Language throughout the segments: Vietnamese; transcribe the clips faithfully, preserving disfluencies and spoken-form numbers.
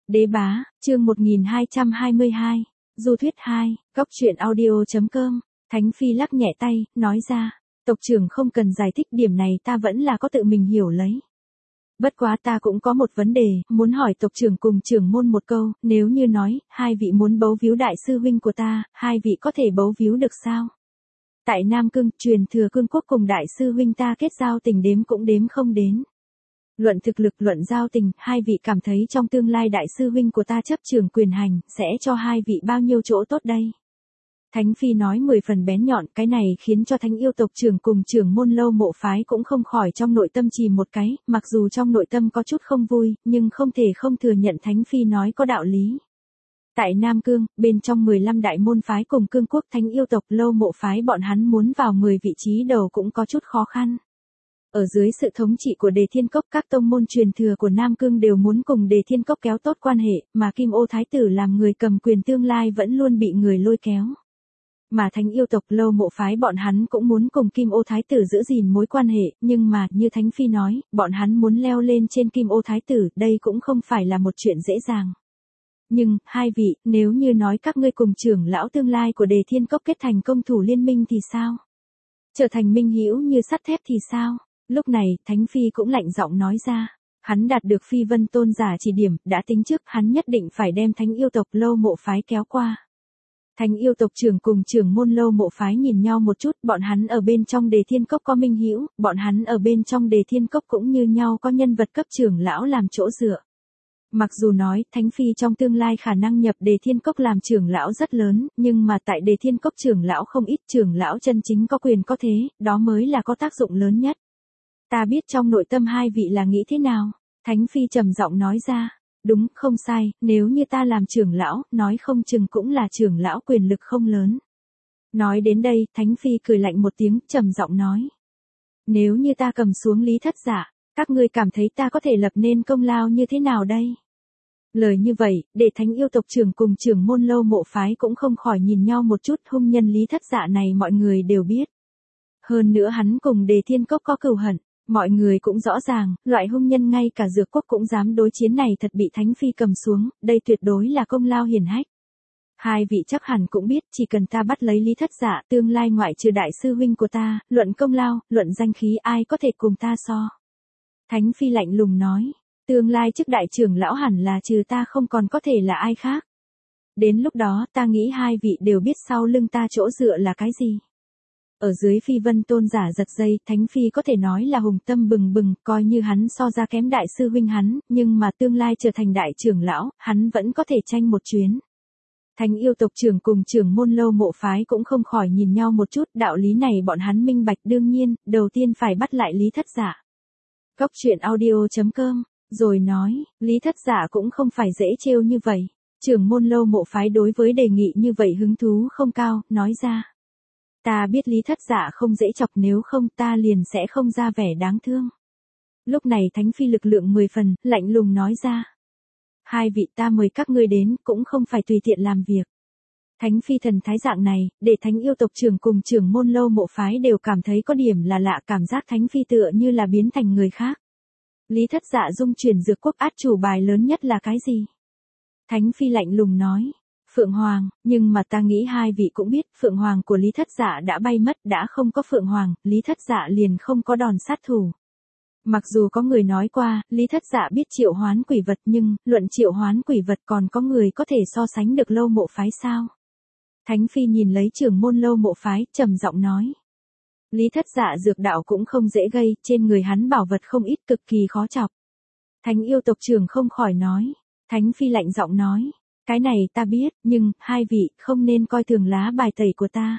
Đế bá, chương một nghìn hai trăm hai mươi hai, Du thuyết hai, góc truyện audio.com, Thánh Phi lắc nhẹ tay, nói ra, tộc trưởng không cần giải thích điểm này ta vẫn là có tự mình hiểu lấy. Bất quá ta cũng có một vấn đề, muốn hỏi tộc trưởng cùng trưởng môn một câu, nếu như nói, hai vị muốn bấu víu đại sư huynh của ta, hai vị có thể bấu víu được sao? Tại Nam Cương, truyền thừa cương quốc cùng đại sư huynh ta kết giao tình đếm cũng đếm không đến. Luận thực lực, luận giao tình, hai vị cảm thấy trong tương lai đại sư huynh của ta chấp trưởng quyền hành, sẽ cho hai vị bao nhiêu chỗ tốt đây? Thánh Phi nói mười phần bén nhọn, cái này khiến cho thánh yêu tộc trưởng cùng trưởng môn Lâu Mộ phái cũng không khỏi trong nội tâm trì một cái, mặc dù trong nội tâm có chút không vui, nhưng không thể không thừa nhận Thánh Phi nói có đạo lý. Tại Nam Cương, bên trong mười lăm đại môn phái cùng cương quốc thánh yêu tộc Lâu Mộ phái bọn hắn muốn vào mười vị trí đầu cũng có chút khó khăn. Ở dưới sự thống trị của Đề Thiên Cốc, các tông môn truyền thừa của Nam Cương đều muốn cùng Đề Thiên Cốc kéo tốt quan hệ, mà Kim Ô Thái tử làm người cầm quyền tương lai vẫn luôn bị người lôi kéo. Mà thánh yêu tộc Lâu Mộ phái bọn hắn cũng muốn cùng Kim Ô Thái tử giữ gìn mối quan hệ, nhưng mà, như Thánh Phi nói, bọn hắn muốn leo lên trên Kim Ô Thái tử, đây cũng không phải là một chuyện dễ dàng. Nhưng, hai vị, nếu như nói các ngươi cùng trưởng lão tương lai của Đề Thiên Cốc kết thành công thủ liên minh thì sao? Trở thành minh hữu như sắt thép thì sao? Lúc này, Thánh Phi cũng lạnh giọng nói ra. Hắn đạt được Phi Vân tôn giả chỉ điểm, đã tính trước hắn nhất định phải đem thánh yêu tộc Lâu Mộ phái kéo qua. Thánh yêu tộc trưởng cùng trưởng môn Lâu Mộ phái nhìn nhau một chút, bọn hắn ở bên trong Đề Thiên Cốc có minh hữu, bọn hắn ở bên trong Đề Thiên Cốc cũng như nhau có nhân vật cấp trưởng lão làm chỗ dựa. Mặc dù nói, Thánh Phi trong tương lai khả năng nhập Đề Thiên Cốc làm trưởng lão rất lớn, nhưng mà tại Đề Thiên Cốc trưởng lão không ít, trưởng lão chân chính có quyền có thế, đó mới là có tác dụng lớn nhất. Ta biết trong nội tâm hai vị là nghĩ thế nào, Thánh Phi trầm giọng nói ra. Đúng, không sai, nếu như ta làm trưởng lão, nói không chừng cũng là trưởng lão quyền lực không lớn. Nói đến đây, Thánh Phi cười lạnh một tiếng, trầm giọng nói. Nếu như ta cầm xuống Lý Thất Dạ, các ngươi cảm thấy ta có thể lập nên công lao như thế nào đây? Lời như vậy, để thánh yêu tộc trưởng cùng trưởng môn Lâu Mộ phái cũng không khỏi nhìn nhau một chút, hung nhân Lý Thất Dạ này mọi người đều biết. Hơn nữa hắn cùng Đề Thiên Cốc có cừu hận. Mọi người cũng rõ ràng, loại hung nhân ngay cả Dược Quốc cũng dám đối chiến này thật bị Thánh Phi cầm xuống, đây tuyệt đối là công lao hiển hách. Hai vị chắc hẳn cũng biết, chỉ cần ta bắt lấy Lý Thất Dạ, tương lai ngoại trừ đại sư huynh của ta, luận công lao, luận danh khí ai có thể cùng ta so. Thánh Phi lạnh lùng nói, tương lai chức đại trưởng lão hẳn là trừ ta không còn có thể là ai khác. Đến lúc đó ta nghĩ hai vị đều biết sau lưng ta chỗ dựa là cái gì. Ở dưới Phi Vân tôn giả giật dây, Thánh Phi có thể nói là hùng tâm bừng bừng, coi như hắn so ra kém đại sư huynh hắn, nhưng mà tương lai trở thành đại trưởng lão, hắn vẫn có thể tranh một chuyến. Thánh yêu tộc trưởng cùng trưởng môn Lâu Mộ phái cũng không khỏi nhìn nhau một chút, đạo lý này bọn hắn minh bạch đương nhiên, đầu tiên phải bắt lại Lý Thất Dạ. Góc truyện audio.com, rồi nói, Lý Thất Dạ cũng không phải dễ trêu như vậy. Trưởng môn Lâu Mộ phái đối với đề nghị như vậy hứng thú không cao, nói ra. Ta biết Lý Thất Dạ không dễ chọc, nếu không ta liền sẽ không ra vẻ đáng thương. Lúc này Thánh Phi lực lượng mười phần, lạnh lùng nói ra. Hai vị ta mời các ngươi đến, cũng không phải tùy tiện làm việc. Thánh Phi thần thái dạng này, để thánh yêu tộc trưởng cùng trưởng môn Lâu Mộ phái đều cảm thấy có điểm là lạ, cảm giác Thánh Phi tựa như là biến thành người khác. Lý Thất Dạ dung chuyển Dược Quốc, át chủ bài lớn nhất là cái gì? Thánh Phi lạnh lùng nói. Phượng Hoàng, nhưng mà ta nghĩ hai vị cũng biết, Phượng Hoàng của Lý Thất Dạ đã bay mất, đã không có Phượng Hoàng, Lý Thất Dạ liền không có đòn sát thủ. Mặc dù có người nói qua, Lý Thất Dạ biết triệu hoán quỷ vật nhưng, luận triệu hoán quỷ vật còn có người có thể so sánh được Lâu Mộ phái sao? Thánh Phi nhìn lấy trưởng môn Lâu Mộ phái, trầm giọng nói. Lý Thất Dạ dược đạo cũng không dễ gây, trên người hắn bảo vật không ít, cực kỳ khó chọc. Thánh yêu tộc trưởng không khỏi nói. Thánh Phi lạnh giọng nói. Cái này ta biết, nhưng, hai vị, không nên coi thường lá bài tẩy của ta.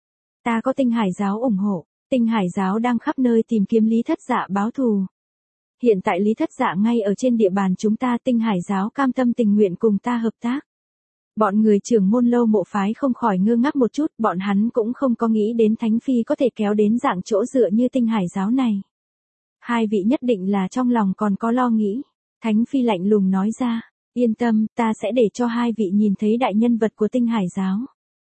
Ta có Tinh Hải giáo ủng hộ, Tinh Hải giáo đang khắp nơi tìm kiếm Lý Thất Dạ báo thù. Hiện tại Lý Thất Dạ ngay ở trên địa bàn chúng ta, Tinh Hải giáo cam tâm tình nguyện cùng ta hợp tác. Bọn người trưởng môn Lâu Mộ phái không khỏi ngơ ngác một chút, bọn hắn cũng không có nghĩ đến Thánh Phi có thể kéo đến dạng chỗ dựa như Tinh Hải giáo này. Hai vị nhất định là trong lòng còn có lo nghĩ. Thánh Phi lạnh lùng nói ra. Yên tâm, ta sẽ để cho hai vị nhìn thấy đại nhân vật của Tinh Hải giáo.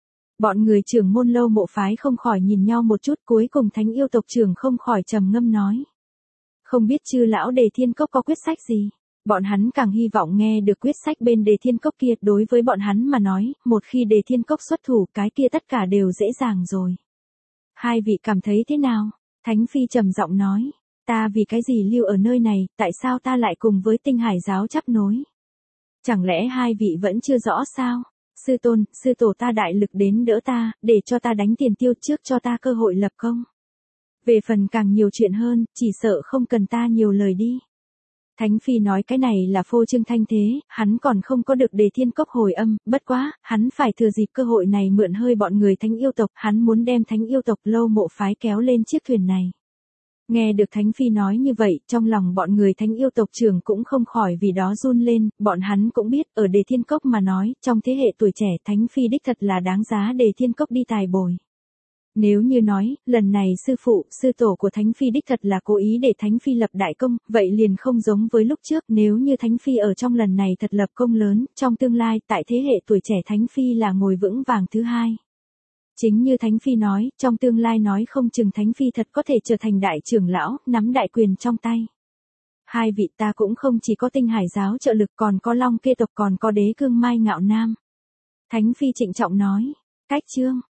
Bọn người trưởng môn Lâu Mộ phái không khỏi nhìn nhau một chút, cuối cùng thánh yêu tộc trưởng không khỏi trầm ngâm nói. Không biết chư lão Đề Thiên Cốc có quyết sách gì? Bọn hắn càng hy vọng nghe được quyết sách bên Đề Thiên Cốc kia, đối với bọn hắn mà nói, một khi Đề Thiên Cốc xuất thủ cái kia tất cả đều dễ dàng rồi. Hai vị cảm thấy thế nào? Thánh Phi trầm giọng nói, ta vì cái gì lưu ở nơi này, tại sao ta lại cùng với Tinh Hải giáo chấp nối? Chẳng lẽ hai vị vẫn chưa rõ sao? Sư tôn, sư tổ ta đại lực đến đỡ ta, để cho ta đánh tiền tiêu trước cho ta cơ hội lập công. Về phần càng nhiều chuyện hơn, chỉ sợ không cần ta nhiều lời đi. Thánh Phi nói cái này là phô trương thanh thế, hắn còn không có được Đề Thiên Cốc hồi âm, bất quá, hắn phải thừa dịp cơ hội này mượn hơi bọn người thánh yêu tộc, hắn muốn đem thánh yêu tộc Lâu Mộ phái kéo lên chiếc thuyền này. Nghe được Thánh Phi nói như vậy, trong lòng bọn người thánh yêu tộc trưởng cũng không khỏi vì đó run lên, bọn hắn cũng biết, ở Đề Thiên Cốc mà nói, trong thế hệ tuổi trẻ Thánh Phi đích thật là đáng giá Đề Thiên Cốc đi tài bồi. Nếu như nói, lần này sư phụ, sư tổ của Thánh Phi đích thật là cố ý để Thánh Phi lập đại công, vậy liền không giống với lúc trước, nếu như Thánh Phi ở trong lần này thật lập công lớn, trong tương lai, tại thế hệ tuổi trẻ Thánh Phi là ngồi vững vàng thứ hai. Chính như Thánh Phi nói, trong tương lai nói không chừng Thánh Phi thật có thể trở thành đại trưởng lão, nắm đại quyền trong tay. Hai vị ta cũng không chỉ có Tinh Hải giáo trợ lực còn có Long Kê tộc còn có Đế Cương Mai Ngạo Nam. Thánh Phi trịnh trọng nói, cách chương.